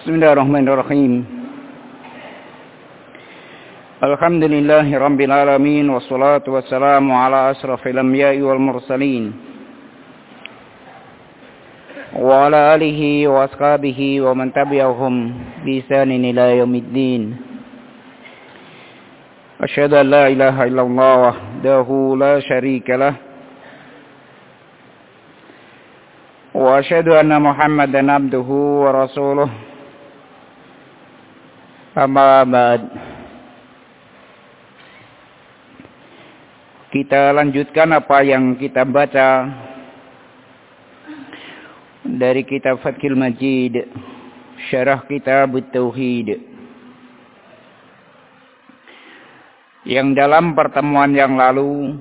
Bismillahirrahmanirrahim. Alhamdulillahi rabbil alamin wassalatu wassalamu ala asrafil anbiya'i wal mursalin wa ala alihi wa ashabihi wa man tabi'ahum bi ihsanin ila yaumiddin. Asyhadu an la ilaha illallah wahdahu la syarika lah wa asyhadu anna Muhammadan abduhu wa rasuluh. Amma ba'd. Kita lanjutkan apa yang kita baca dari kitab Fathul Majid, syarah kitab Tauhid. Yang dalam pertemuan yang lalu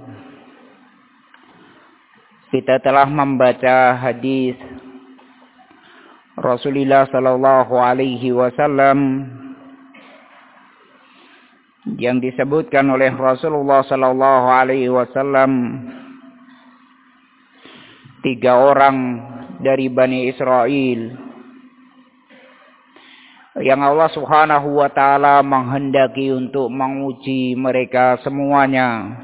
kita telah membaca hadis Rasulullah sallallahu alaihi wasallam yang disebutkan oleh Rasulullah sallallahu alaihi wasallam 3 orang dari Bani Israel yang Allah Subhanahu wa taala menghendaki untuk menguji mereka semuanya.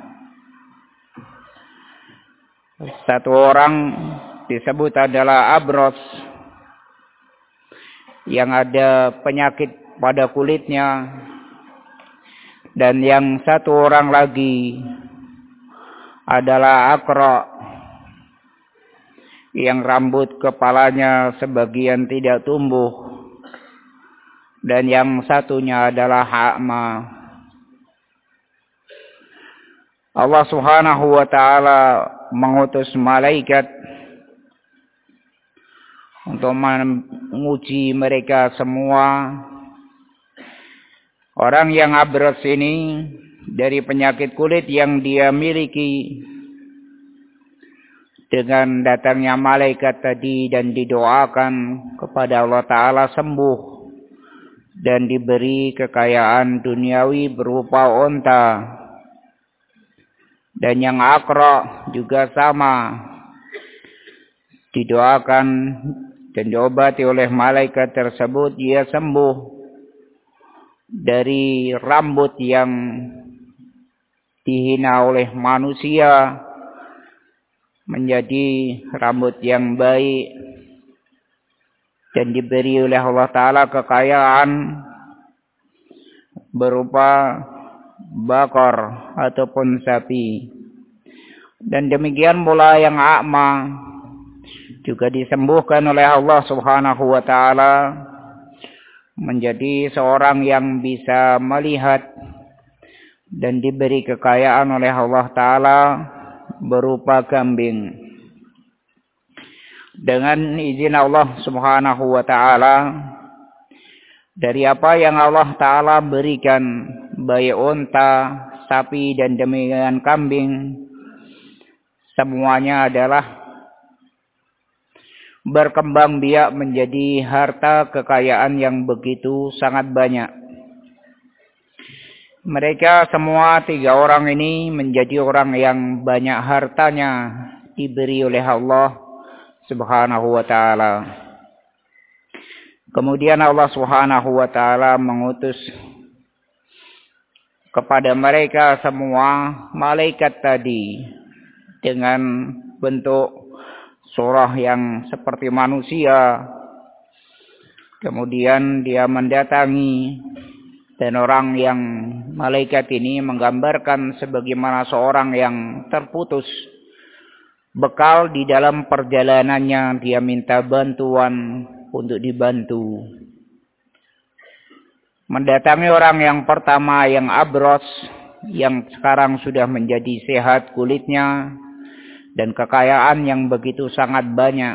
1 orang disebut adalah Abros, yang ada penyakit pada kulitnya. Dan yang 1 orang lagi adalah Aqra, yang rambut kepalanya sebagian tidak tumbuh. Dan yang satunya adalah A'ma. Allah Subhanahu wa taala mengutus malaikat untuk menguji mereka semua. Orang yang abros ini dari penyakit kulit yang dia miliki, dengan datangnya malaikat tadi dan didoakan kepada Allah Ta'ala sembuh dan diberi kekayaan duniawi berupa unta. Dan yang Aqra juga sama, didoakan dan diobati oleh malaikat tersebut, dia sembuh dari rambut yang dihina oleh manusia menjadi rambut yang baik, dan diberi oleh Allah Ta'ala kekayaan berupa bakor ataupun sapi. Dan demikian pula yang A'ma juga disembuhkan oleh Allah Subhanahu wa taala menjadi seorang yang bisa melihat, dan diberi kekayaan oleh Allah Ta'ala berupa kambing. Dengan izin Allah Subhanahu wa ta'ala, dari apa yang Allah Ta'ala berikan, baik unta, sapi, dan demikian kambing, semuanya adalah berkembang biak menjadi harta kekayaan yang begitu sangat banyak. Mereka semua 3 orang ini menjadi orang yang banyak hartanya diberi oleh Allah Subhanahu wa taala. Kemudian Allah Subhanahu wa taala mengutus kepada mereka semua malaikat tadi dengan bentuk surah yang seperti manusia. Kemudian dia mendatangi, dan orang yang malaikat ini menggambarkan sebagaimana seorang yang terputus bekal di dalam perjalanannya, dia minta bantuan untuk dibantu. Mendatangi orang yang pertama, yang Abros, yang sekarang sudah menjadi sehat kulitnya dan kekayaan yang begitu sangat banyak.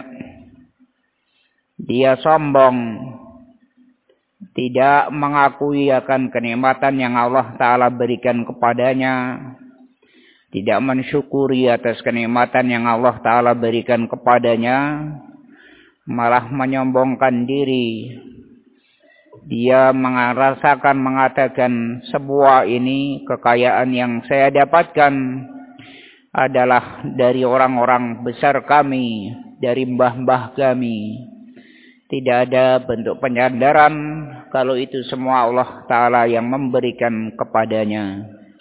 Dia sombong, tidak mengakui akan kenikmatan yang Allah Ta'ala berikan kepadanya, tidak mensyukuri atas kenikmatan yang Allah Ta'ala berikan kepadanya, malah menyombongkan diri. Dia mengatakan, sebuah ini kekayaan yang saya dapatkan adalah dari orang-orang besar kami, dari mbah-mbah kami Tidak ada bentuk penyandaran kalau itu semua Allah Ta'ala yang memberikan kepadanya.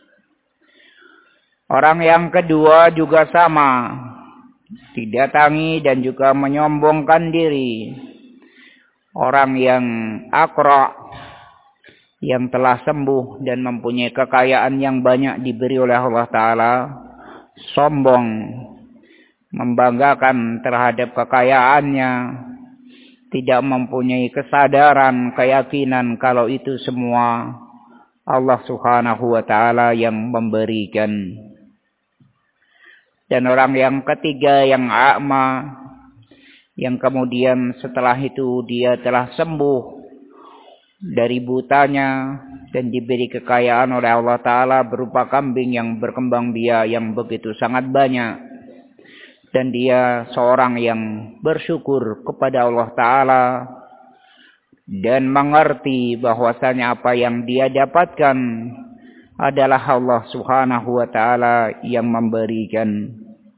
Orang yang kedua juga sama, didatangi dan juga menyombongkan diri. Orang yang akra, yang telah sembuh dan mempunyai kekayaan yang banyak diberi oleh Allah Ta'ala, sombong, membanggakan terhadap kekayaannya, tidak mempunyai kesadaran, keyakinan kalau itu semua Allah Subhanahu wa Ta'ala yang memberikan. Dan orang yang ketiga yang a'ma, yang kemudian setelah itu dia telah sembuh dari butanya dan diberi kekayaan oleh Allah Ta'ala berupa kambing yang berkembang biak yang begitu sangat banyak. Dan dia seorang yang bersyukur kepada Allah Ta'ala dan mengerti bahwasanya apa yang dia dapatkan adalah Allah Subhanahu wa Ta'ala yang memberikan.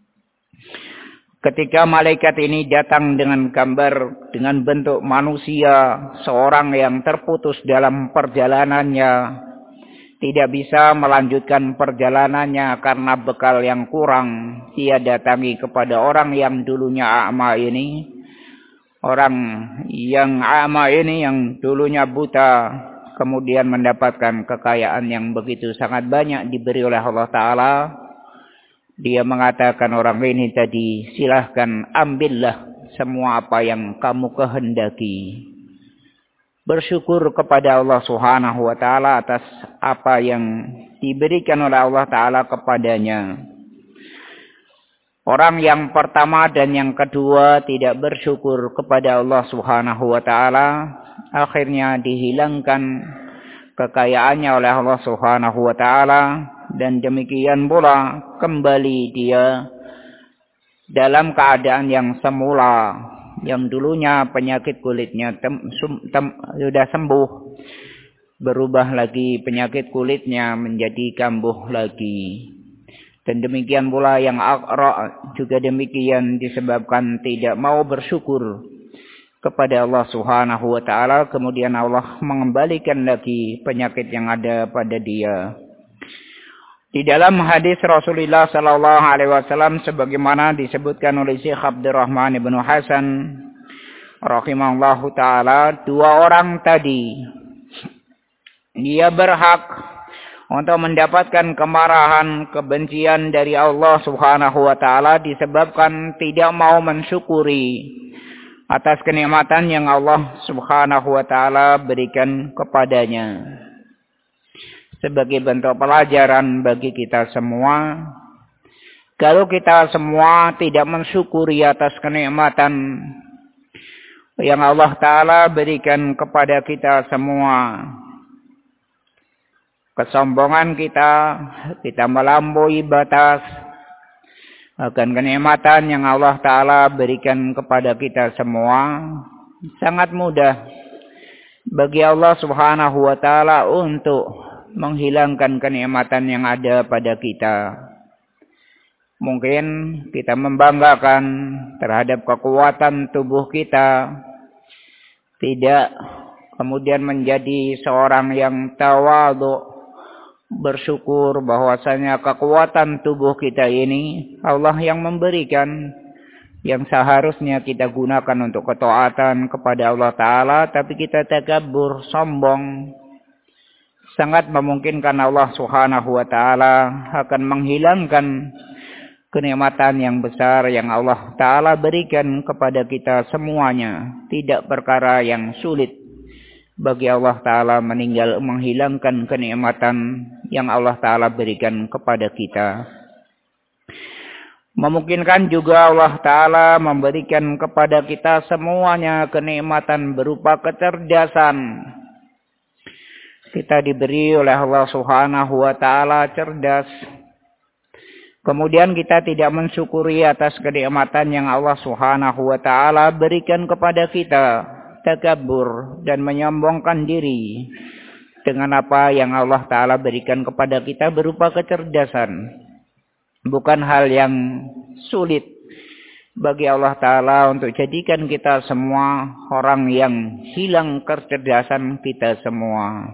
Ketika malaikat ini datang dengan gambar, dengan bentuk manusia, seorang yang terputus dalam perjalanannya, tidak bisa melanjutkan perjalanannya karena bekal yang kurang, dia datangi kepada orang yang dulunya a'ma ini. Orang yang a'ma ini, yang dulunya buta, kemudian mendapatkan kekayaan yang begitu sangat banyak diberi oleh Allah Ta'ala. Dia mengatakan orang ini tadi, silahkan ambillah semua apa yang kamu kehendaki. Bersyukur kepada Allah Subhanahu wa Ta'ala atas apa yang diberikan oleh Allah Ta'ala kepadanya. Orang yang pertama dan yang kedua tidak bersyukur kepada Allah Subhanahu wa Ta'ala, akhirnya dihilangkan kekayaannya oleh Allah Subhanahu wa Ta'ala, dan demikian pula kembali dia dalam keadaan yang semula, yang dulunya penyakit kulitnya sudah sembuh, berubah lagi penyakit kulitnya menjadi kambuh lagi. Dan demikian pula yang akra juga demikian, disebabkan tidak mau bersyukur kepada Allah Subhanahu wa Ta'ala, kemudian Allah mengembalikan lagi penyakit yang ada pada dia. Di dalam hadis Rasulullah sallallahu alaihi wasallam sebagaimana disebutkan oleh Syekh Abdurrahman bin Hasan rahimahullahu taala, dua orang tadi dia berhak untuk mendapatkan kemarahan, kebencian dari Allah Subhanahu wa Ta'ala disebabkan tidak mau mensyukuri atas kenikmatan yang Allah Subhanahu wa Ta'ala berikan kepadanya. Sebagai bentuk pelajaran bagi kita semua, kalau kita semua tidak mensyukuri atas kenikmatan yang Allah Ta'ala berikan kepada kita semua, kesombongan kita melampaui batas akan kenikmatan yang Allah Ta'ala berikan kepada kita semua, sangat mudah bagi Allah Subhanahu wa Ta'ala untuk menghilangkan kenikmatan yang ada pada kita. Mungkin kita membanggakan terhadap kekuatan tubuh kita, tidak kemudian menjadi seorang yang tawadhu, bersyukur bahwasanya kekuatan tubuh kita ini Allah yang memberikan, yang seharusnya kita gunakan untuk ketaatan kepada Allah Ta'ala, tapi kita takabur, sombong. Sangat memungkinkan Allah Subhanahu wa Ta'ala akan menghilangkan kenikmatan yang besar yang Allah Ta'ala berikan kepada kita semuanya. Tidak perkara yang sulit bagi Allah Ta'ala menghilangkan kenikmatan yang Allah Ta'ala berikan kepada kita. Memungkinkan juga Allah Ta'ala memberikan kepada kita semuanya kenikmatan berupa kecerdasan. Kita diberi oleh Allah Subhanahu wa Ta'ala cerdas. Kemudian kita tidak mensyukuri atas kenikmatan yang Allah Subhanahu wa Ta'ala berikan kepada kita, takabur dan menyombongkan diri dengan apa yang Allah Ta'ala berikan kepada kita berupa kecerdasan. Bukan hal yang sulit bagi Allah Ta'ala untuk jadikan kita semua orang yang hilang kecerdasan kita semua.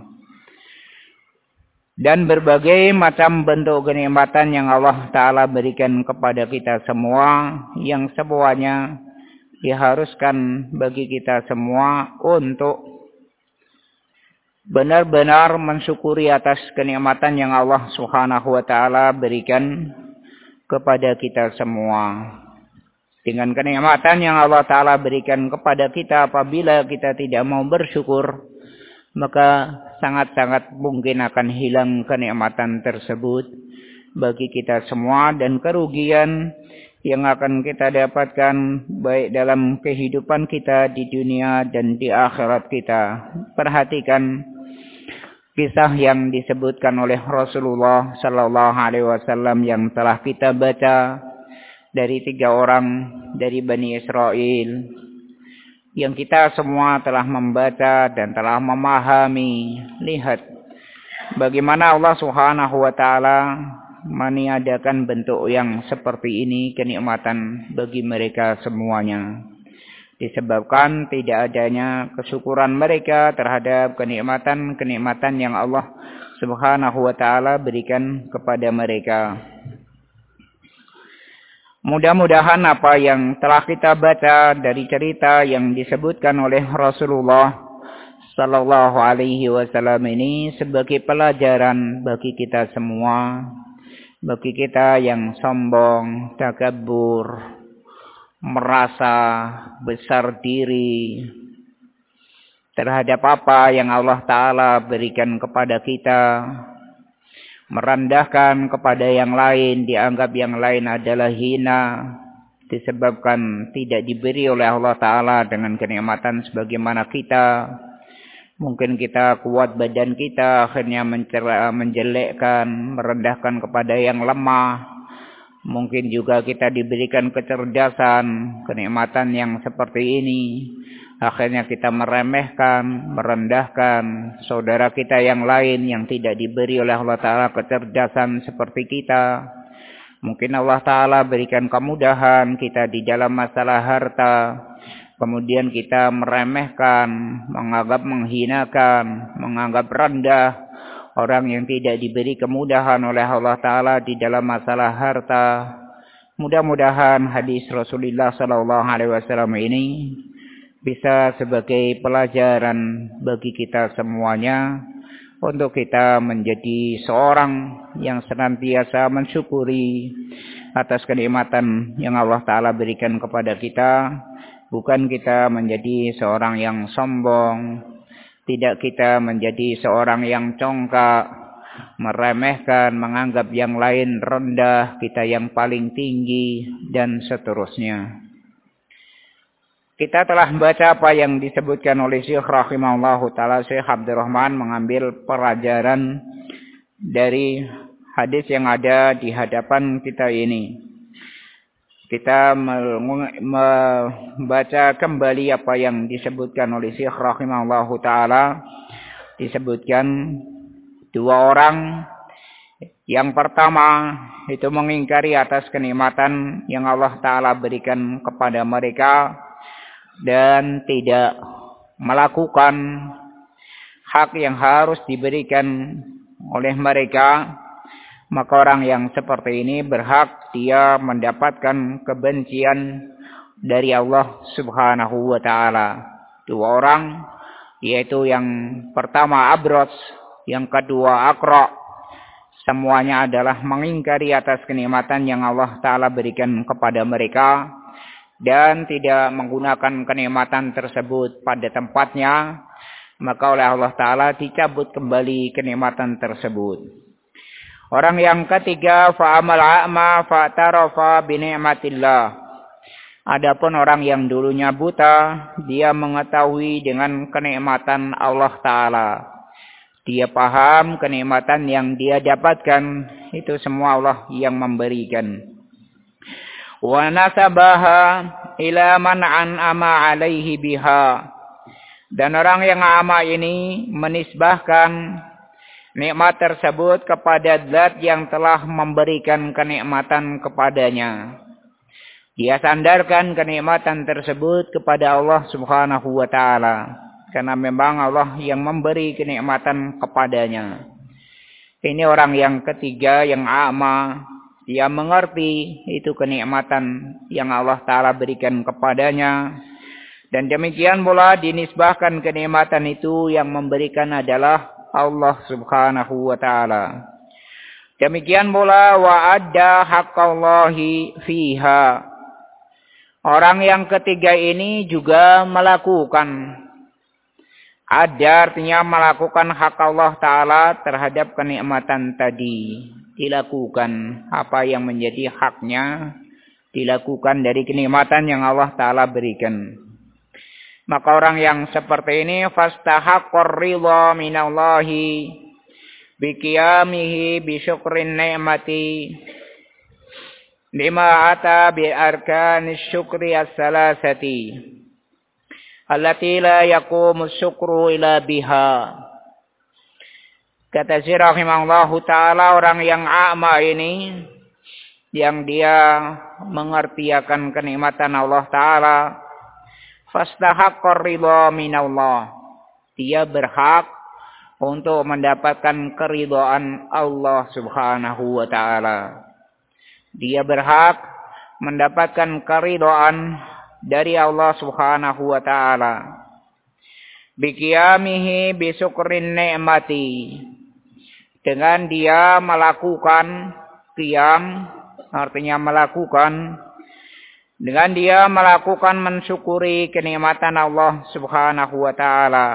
Dan berbagai macam bentuk kenikmatan yang Allah Ta'ala berikan kepada kita semua, yang semuanya diharuskan bagi kita semua untuk benar-benar mensyukuri atas kenikmatan yang Allah Subhanahu wa Ta'ala berikan kepada kita semua. Dengan kenikmatan yang Allah Ta'ala berikan kepada kita, apabila kita tidak mau bersyukur, maka sangat-sangat mungkin akan hilang kenikmatan tersebut bagi kita semua, dan kerugian yang akan kita dapatkan baik dalam kehidupan kita di dunia dan di akhirat kita. Perhatikan kisah yang disebutkan oleh Rasulullah Sallallahu Alaihi Wasallam yang telah kita baca dari 3 orang dari Bani Israel, yang kita semua telah membaca dan telah memahami. Lihat bagaimana Allah Subhanahu wa Ta'ala meniadakan bentuk yang seperti ini, kenikmatan bagi mereka semuanya, disebabkan tidak adanya kesyukuran mereka terhadap kenikmatan-kenikmatan yang Allah Subhanahu wa Ta'ala berikan kepada mereka. Mudah-mudahan apa yang telah kita baca dari cerita yang disebutkan oleh Rasulullah Sallallahu Alaihi Wasallam ini sebagai pelajaran bagi kita semua, bagi kita yang sombong, takabur, merasa besar diri terhadap apa yang Allah Ta'ala berikan kepada kita, merendahkan kepada yang lain, dianggap yang lain adalah hina, disebabkan tidak diberi oleh Allah Ta'ala dengan kenikmatan sebagaimana kita. Mungkin kita kuat badan kita, akhirnya menjelekkan, merendahkan kepada yang lemah. Mungkin juga kita diberikan kecerdasan, kenikmatan yang seperti ini, akhirnya kita meremehkan, merendahkan saudara kita yang lain yang tidak diberi oleh Allah Ta'ala kecerdasan seperti kita. Mungkin Allah Ta'ala berikan kemudahan kita di dalam masalah harta, kemudian kita meremehkan, menganggap menghinakan, menganggap rendah orang yang tidak diberi kemudahan oleh Allah Ta'ala di dalam masalah harta. Mudah-mudahan hadis Rasulullah Sallallahu Alaihi Wasallam ini bisa sebagai pelajaran bagi kita semuanya, untuk kita menjadi seorang yang senantiasa mensyukuri atas kenikmatan yang Allah Ta'ala berikan kepada kita. Bukan kita menjadi seorang yang sombong, tidak kita menjadi seorang yang congkak, meremehkan, menganggap yang lain rendah, kita yang paling tinggi, dan seterusnya. Kita telah membaca apa yang disebutkan oleh Syekh rahimahullahu ta'ala. Syekh Abdurrahman mengambil pelajaran dari hadis yang ada di hadapan kita ini. Kita membaca kembali apa yang disebutkan oleh Syekh rahimahullahu ta'ala. Disebutkan 2 orang. Yang pertama itu mengingkari atas kenikmatan yang Allah Ta'ala berikan kepada mereka dan tidak melakukan hak yang harus diberikan oleh mereka, maka orang yang seperti ini berhak dia mendapatkan kebencian dari Allah Subhanahu wa Ta'ala. 2 orang, yaitu yang pertama Abros, yang kedua Aqra. Semuanya adalah mengingkari atas kenikmatan yang Allah Ta'ala berikan kepada mereka dan tidak menggunakan kenikmatan tersebut pada tempatnya, maka oleh Allah Ta'ala dicabut kembali kenikmatan tersebut. Orang yang ketiga, fa'amal a'ma fa'tarafa bini'matillah. Adapun orang yang dulunya buta, dia mengetahui dengan kenikmatan Allah Ta'ala. Dia paham kenikmatan yang dia dapatkan, itu semua Allah yang memberikan. Wa nasabaha ila man an'ama alaihi biha. Dan orang yang ama ini menisbahkan nikmat tersebut kepada zat yang telah memberikan kenikmatan kepadanya. Dia sandarkan kenikmatan tersebut kepada Allah Subhanahu wa taala, karena memang Allah yang memberi kenikmatan kepadanya. Ini orang yang ketiga yang a'ma, dia mengerti itu kenikmatan yang Allah taala berikan kepadanya. Dan demikian pula dinisbahkan kenikmatan itu yang memberikan adalah Allah Subhanahu wa taala. Demikian pula wa adda haqqallahi fiha. Orang yang ketiga ini juga melakukan. Ada artinya melakukan hak Allah Ta'ala terhadap kenikmatan tadi. Dilakukan apa yang menjadi haknya. Dilakukan dari kenikmatan yang Allah Ta'ala berikan. Maka orang yang seperti ini fastahaqqar ridha minallahi biqiyamihi bisyukrin ni'mati lima ata bi arkanis syukri as-salasati allati la yaqumu syukru ila biha. Kata Syekh rahimahullahu taala, orang yang a'ma ini yang dia mengerti akan kenikmatan Allah taala, fastahaqqar ridha minallah, dia berhak untuk mendapatkan keridhaan Allah Subhanahu wa taala. Dia berhak mendapatkan keridhaan dari Allah Subhanahu wa taala. Biqiyamihi bisyukrin ni'mati. Dengan dia melakukan qiyam, artinya melakukan, dengan dia melakukan mensyukuri kenikmatan Allah Subhanahu wa taala.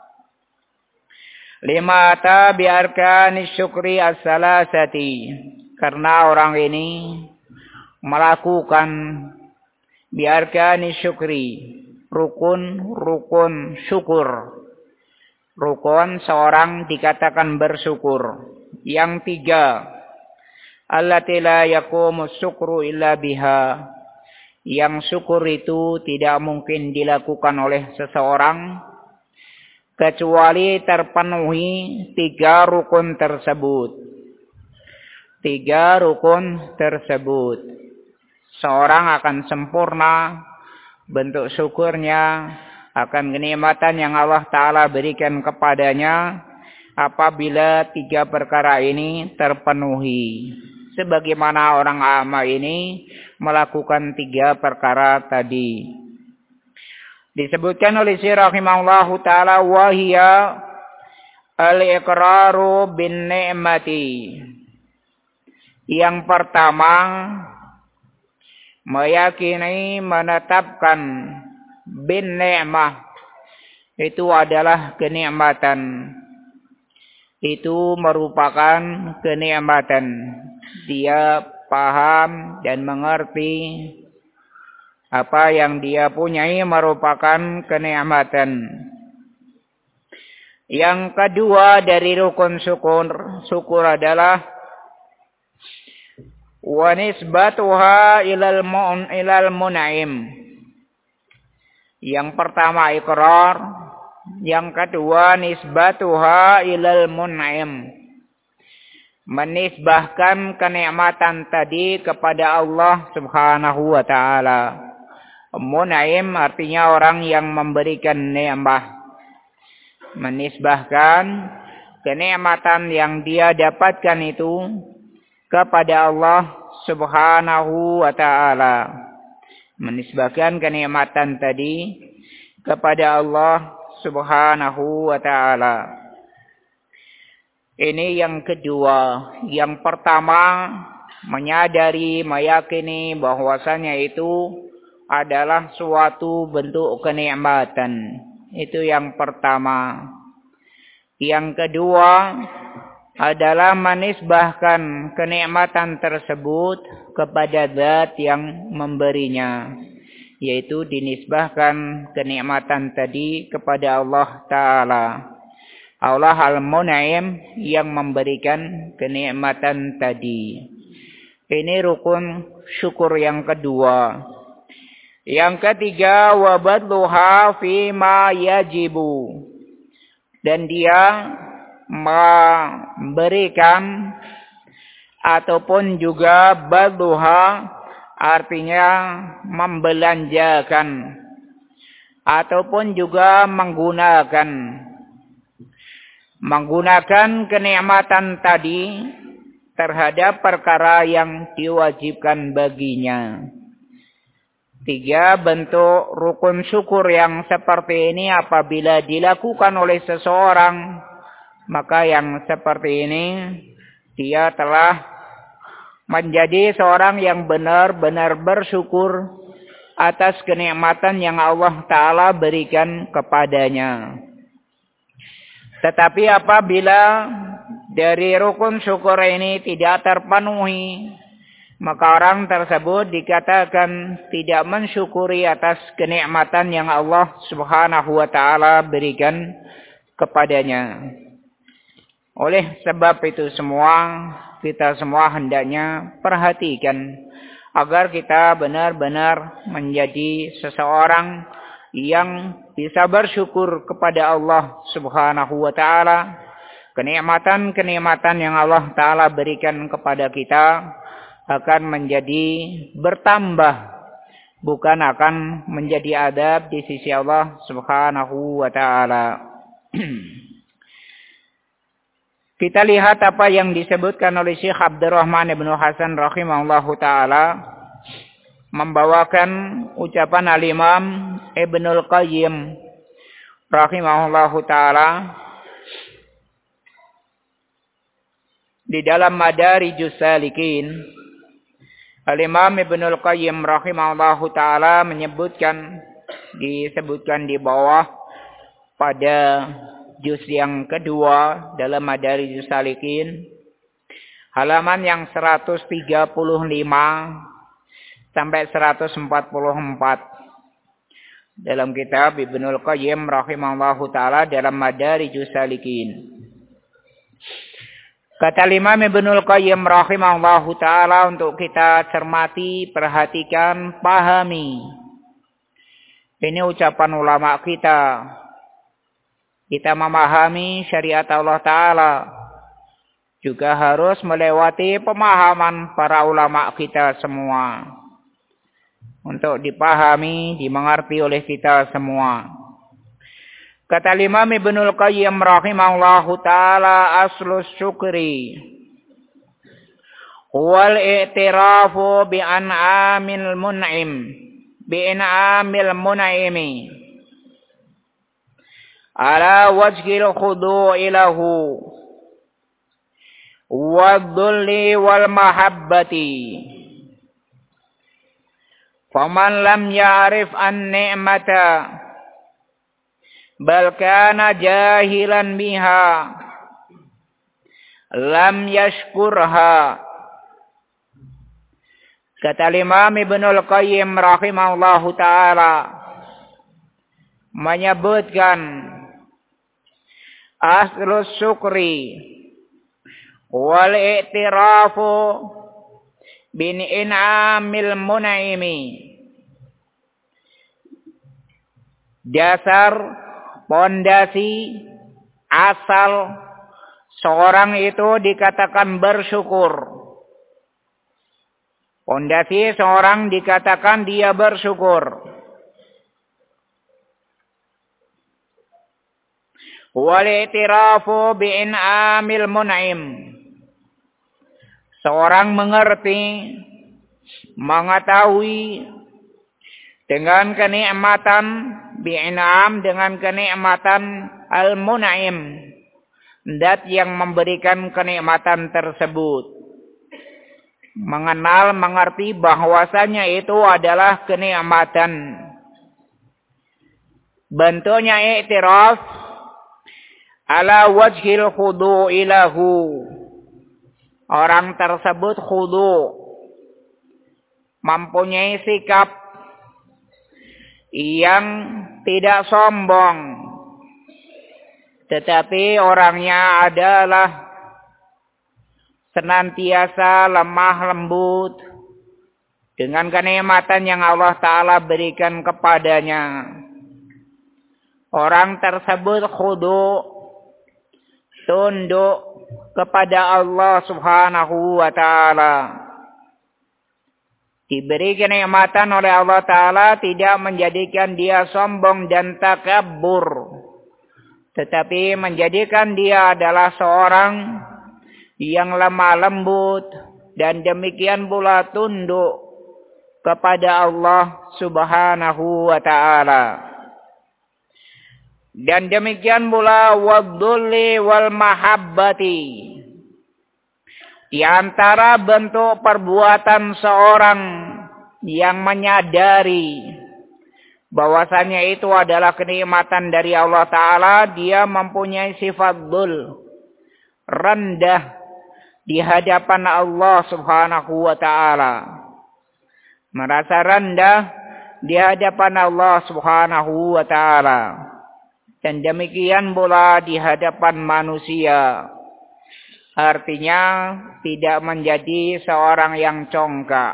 Lima ta bi arkanis syukri as-salasati. Karena orang ini melakukan biarkani syukri, rukun syukur. Rukun seorang dikatakan bersyukur. Yang tiga, allati la yaqumu syukru illa biha. Yang syukur itu tidak mungkin dilakukan oleh seseorang kecuali terpenuhi tiga rukun tersebut. Tiga rukun tersebut. Seorang akan sempurna bentuk syukurnya akan kenikmatan yang Allah Ta'ala berikan kepadanya apabila tiga perkara ini terpenuhi. Sebagaimana orang a'ma ini melakukan tiga perkara tadi. Disebutkan oleh Syekh rahimahullahu ta'ala, wahia al-iqraru bin ni'mati. Yang pertama, meyakini, menetapkan bin ni'mah, itu adalah kenikmatan. Itu merupakan kenikmatan. Dia paham dan mengerti apa yang dia punyai merupakan kenikmatan. Yang kedua dari rukun syukur adalah wa nisbatuha ilal mun'im. Yang pertama iqrar, yang kedua nisbatuha ilal mun'im. Menisbahkan kenikmatan tadi kepada Allah Subhanahu wa taala. Mun'im artinya orang yang memberikan nikmat. Menisbahkan kenikmatan yang dia dapatkan itu kepada Allah Subhanahu wa ta'ala. Menisbahkan kenikmatan tadi kepada Allah Subhanahu wa ta'ala. Ini yang kedua. Yang pertama, menyadari, meyakini bahwasanya itu adalah suatu bentuk kenikmatan. Itu yang pertama. Yang kedua adalah menisbahkan kenikmatan tersebut kepada zat yang memberinya, yaitu dinisbahkan kenikmatan tadi kepada Allah Ta'ala. Allah Al-Mun'im yang memberikan kenikmatan tadi. Ini rukun syukur yang kedua. Yang ketiga, wa badluha fima yajibu. Dan dia memberikan ataupun juga badluha artinya membelanjakan ataupun juga menggunakan kenikmatan tadi terhadap perkara yang diwajibkan baginya. 3 bentuk rukun syukur yang seperti ini apabila dilakukan oleh seseorang, maka yang seperti ini dia telah menjadi seorang yang benar-benar bersyukur atas kenikmatan yang Allah Ta'ala berikan kepadanya. Tetapi apabila dari rukun syukur ini tidak terpenuhi, maka orang tersebut dikatakan tidak mensyukuri atas kenikmatan yang Allah Subhanahu wa Ta'ala berikan kepadanya. Oleh sebab itu kita semua hendaknya perhatikan agar kita benar-benar menjadi seseorang yang bisa bersyukur kepada Allah Subhanahu wa Ta'ala. Kenikmatan-kenikmatan yang Allah Ta'ala berikan kepada kita akan menjadi bertambah, bukan akan menjadi adab di sisi Allah Subhanahu wa Ta'ala. Kita lihat apa yang disebutkan oleh Syekh Abdurrahman ibn Hasan rahimahullahu ta'ala, membawakan ucapan al-Imam Ibnul Qayyim rahimahullahu ta'ala di dalam Madarijus Salikin. Al-Imam Ibnul Qayyim rahimahullahu ta'ala disebutkan di bawah pada juz yang kedua dalam Madarijus Salikin, halaman yang 135 sampai 144 dalam kitab Ibnul Qayyim rahimahullahu ta'ala dalam Madarijus Salikin. Kata Imam Ibnul Qayyim rahimahullahu ta'ala untuk kita cermati, perhatikan, pahami. Ini ucapan ulama kita. Kita memahami syariat Allah Ta'ala juga harus melewati pemahaman para ulama kita semua. Untuk dipahami, dimengerti oleh kita semua. Kata Imam Ibnul Qayyim rahimahullahu ta'ala, aslus syukri wal i'tirafu bi'an'amil mun'imi ala wajhil khudu'i lahu wad-dhulli wal mahabbati. Faman lam ya'rif an-ni'mata bal kana jahilan biha lam yashkurha. Kata Imam Ibnul Qayyim rahimahullahu ta'ala menyebutkan aslus syukri wal i'tirafu bin in'amil mun'imi, dasar, pondasi, asal seorang itu dikatakan bersyukur. Pondasi seorang dikatakan dia bersyukur. Wal i'tirafu bi'in'amil mun'im, seorang mengerti, mengetahui dengan kenikmatan bi'in'am, dengan kenikmatan al-mun'im, zat yang memberikan kenikmatan tersebut. Mengenal, mengerti bahwasanya itu adalah kenikmatan. Bentuknya i'tiraf ala wajhil khudu'i lahu. Orang tersebut khudu', mempunyai sikap yang tidak sombong, tetapi orangnya adalah senantiasa lemah lembut dengan kenikmatan yang Allah Ta'ala berikan kepadanya. Orang tersebut khudu', tunduk kepada Allah Subhanahu wa Ta'ala. diberi kenikmatan oleh Allah Ta'ala tidak menjadikan dia sombong dan takabur, tetapi menjadikan dia adalah seorang yang lemah lembut dan demikian pula tunduk kepada Allah Subhanahu wa Ta'ala. Dan demikian pula wadhulli wal mahabbati. Di antara bentuk perbuatan seorang yang menyadari bahwasanya itu adalah kenikmatan dari Allah Ta'ala, dia mempunyai sifat dhul, rendah di hadapan Allah Subhanahu wa Ta'ala. Merasa rendah di hadapan Allah Subhanahu wa Ta'ala. Dan demikian pula di hadapan manusia. Artinya tidak menjadi seorang yang congkak.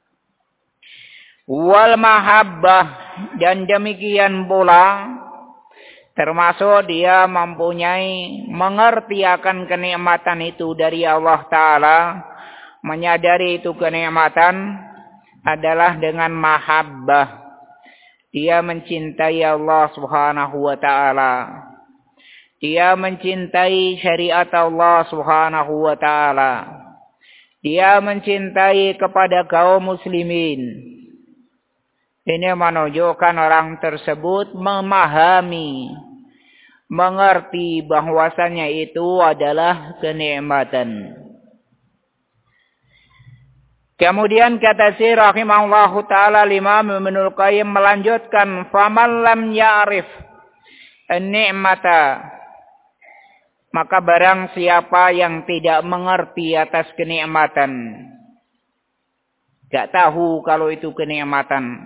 Wal mahabbah, dan demikian pula termasuk dia mempunyai mengerti akan kenikmatan itu dari Allah Ta'ala. Menyadari itu kenikmatan adalah dengan mahabbah. Dia mencintai Allah Subhanahu wa Ta'ala. Dia mencintai syariat Allah Subhanahu wa Ta'ala. Dia mencintai kepada kaum muslimin. Ini menunjukkan orang tersebut memahami, mengerti bahwasanya itu adalah kenikmatan. Kemudian kata si rahimahullahu ta'ala Imam Ibnul Qayyim melanjutkan, faman lam ya'rif an-ni'mata, maka barang siapa yang tidak mengerti atas kenikmatan, gak tahu kalau itu kenikmatan,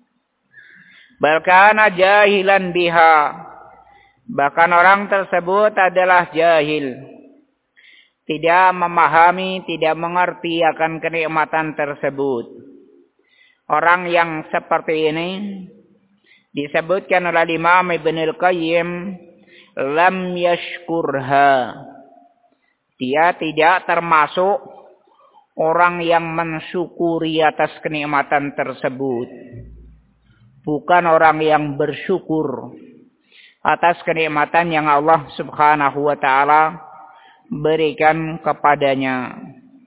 bahkan jahilan biha, bahkan orang tersebut adalah jahil, tidak memahami, tidak mengerti akan kenikmatan tersebut. Orang yang seperti ini disebutkan oleh Imam Ibnul Qayyim, lam yashkurha. Dia tidak termasuk orang yang mensyukuri atas kenikmatan tersebut. Bukan orang yang bersyukur atas kenikmatan yang Allah Subhanahu wa Ta'ala berikan kepadanya.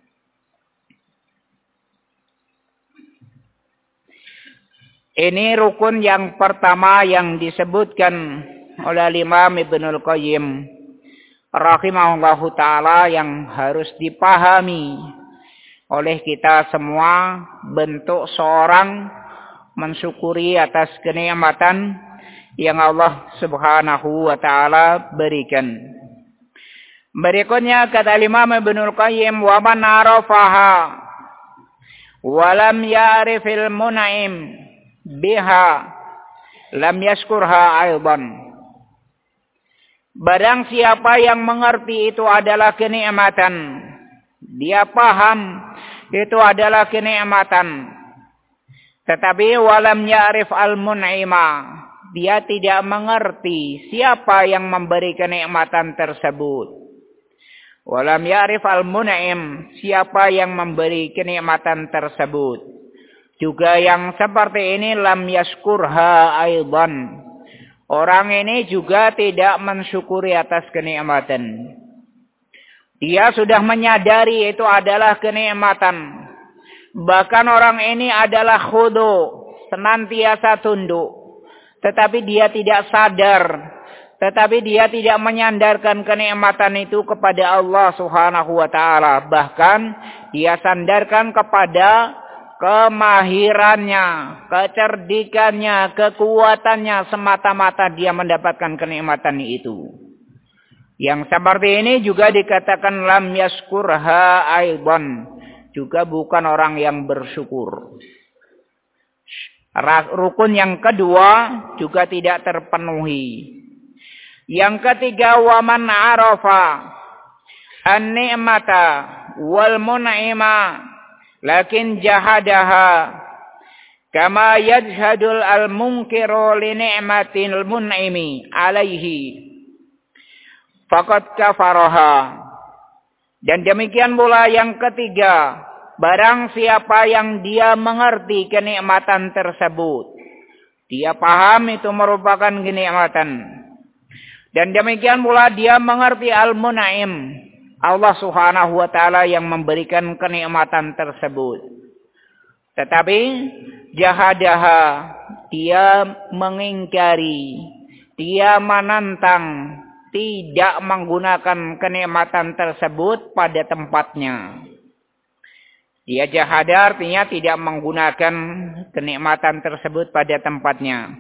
Ini rukun yang pertama yang disebutkan oleh Imam Ibnul Qayyim rahimahullahu ta'ala, yang harus dipahami oleh kita semua, bentuk seorang mensyukuri atas kenikmatan yang Allah Subhanahu wa ta'ala berikan. Berikutnya kata Imam Ibnul Qayyim, wa man arafaha wa lam ya'rifil mun'im biha lam yashkurha aidan. Barang siapa yang mengerti itu adalah kenikmatan, dia paham itu adalah kenikmatan, tetapi walam ya'rif al-mun'ima, dia tidak mengerti siapa yang memberi kenikmatan tersebut. Walam ya'rif al-mun'im, siapa yang memberi kenikmatan tersebut. Juga yang seperti ini lam yashkurha aidan. Orang ini juga tidak mensyukuri atas kenikmatan. Dia sudah menyadari itu adalah kenikmatan. Bahkan orang ini adalah khudu, senantiasa tunduk. Tetapi dia tidak sadar. Tetapi dia tidak menyandarkan kenikmatan itu kepada Allah Subhanahu wa ta'ala. Bahkan dia sandarkan kepada kemahirannya, kecerdikannya, kekuatannya, semata-mata dia mendapatkan kenikmatan itu. Yang seperti ini juga dikatakan lam yashkurha aidan, juga bukan orang yang bersyukur. Rukun yang kedua juga tidak terpenuhi. Yang ketiga, wa man arafa an-ni'mata wal mun'ima lakin jahadaha kama yajhadul al-munkiru li ni'matil mun'imi alaihi faqad kafaraha. Dan demikian pula yang ketiga, barang siapa yang dia mengerti kenikmatan tersebut, dia paham itu merupakan kenikmatan, dan demikian pula dia mengerti al-mun'im, Allah Subhanahu wa taala yang memberikan kenikmatan tersebut. Tetapi jahadaha, dia mengingkari, dia menentang, tidak menggunakan kenikmatan tersebut pada tempatnya. Dia jahada artinya tidak menggunakan kenikmatan tersebut pada tempatnya.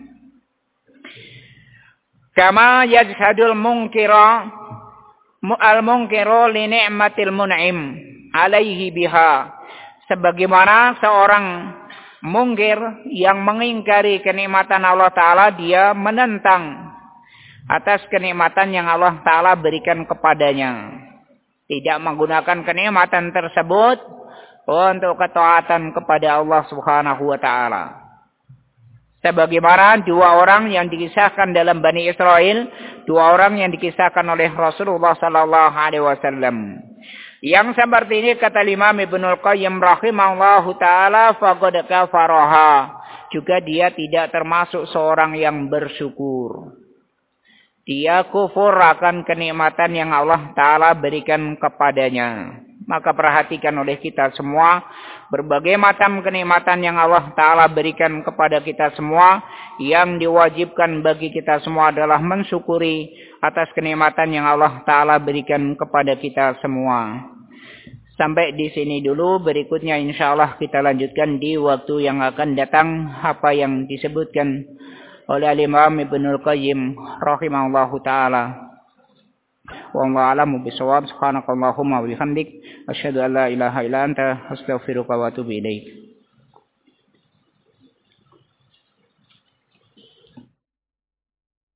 Kama yajhadul munkira al-munkiru li ni'matil mun'im alaihi biha. Sebagaimana seorang mungkir yang mengingkari kenikmatan Allah Ta'ala, dia menentang atas kenikmatan yang Allah Ta'ala berikan kepadanya. Tidak menggunakan kenikmatan tersebut untuk ketaatan kepada Allah Subhanahu wa Ta'ala. Sebagaimana dua orang yang dikisahkan dalam Bani Israel, dua orang yang dikisahkan oleh Rasulullah sallallahu alaihi wasallam. Yang seperti ini kata Imam Ibnul Qayyim rahimahullahu taala, faqad kafaraha. Juga dia tidak termasuk seorang yang bersyukur. Dia kufur akan kenikmatan yang Allah Ta'ala berikan kepadanya. Maka perhatikan oleh kita semua, berbagai macam kenikmatan yang Allah Ta'ala berikan kepada kita semua, yang diwajibkan bagi kita semua adalah mensyukuri atas kenikmatan yang Allah Ta'ala berikan kepada kita semua. Sampai di sini dulu, berikutnya insyaAllah kita lanjutkan di waktu yang akan datang apa yang disebutkan oleh Imam Ibnul Qayyim rahimahullahu taala. Wallahu a'lamu bishawab. Subhanakallahumma wa bihamdik, asyhadu an la ilaha illa anta, astaghfiruka wa atubu ilaik.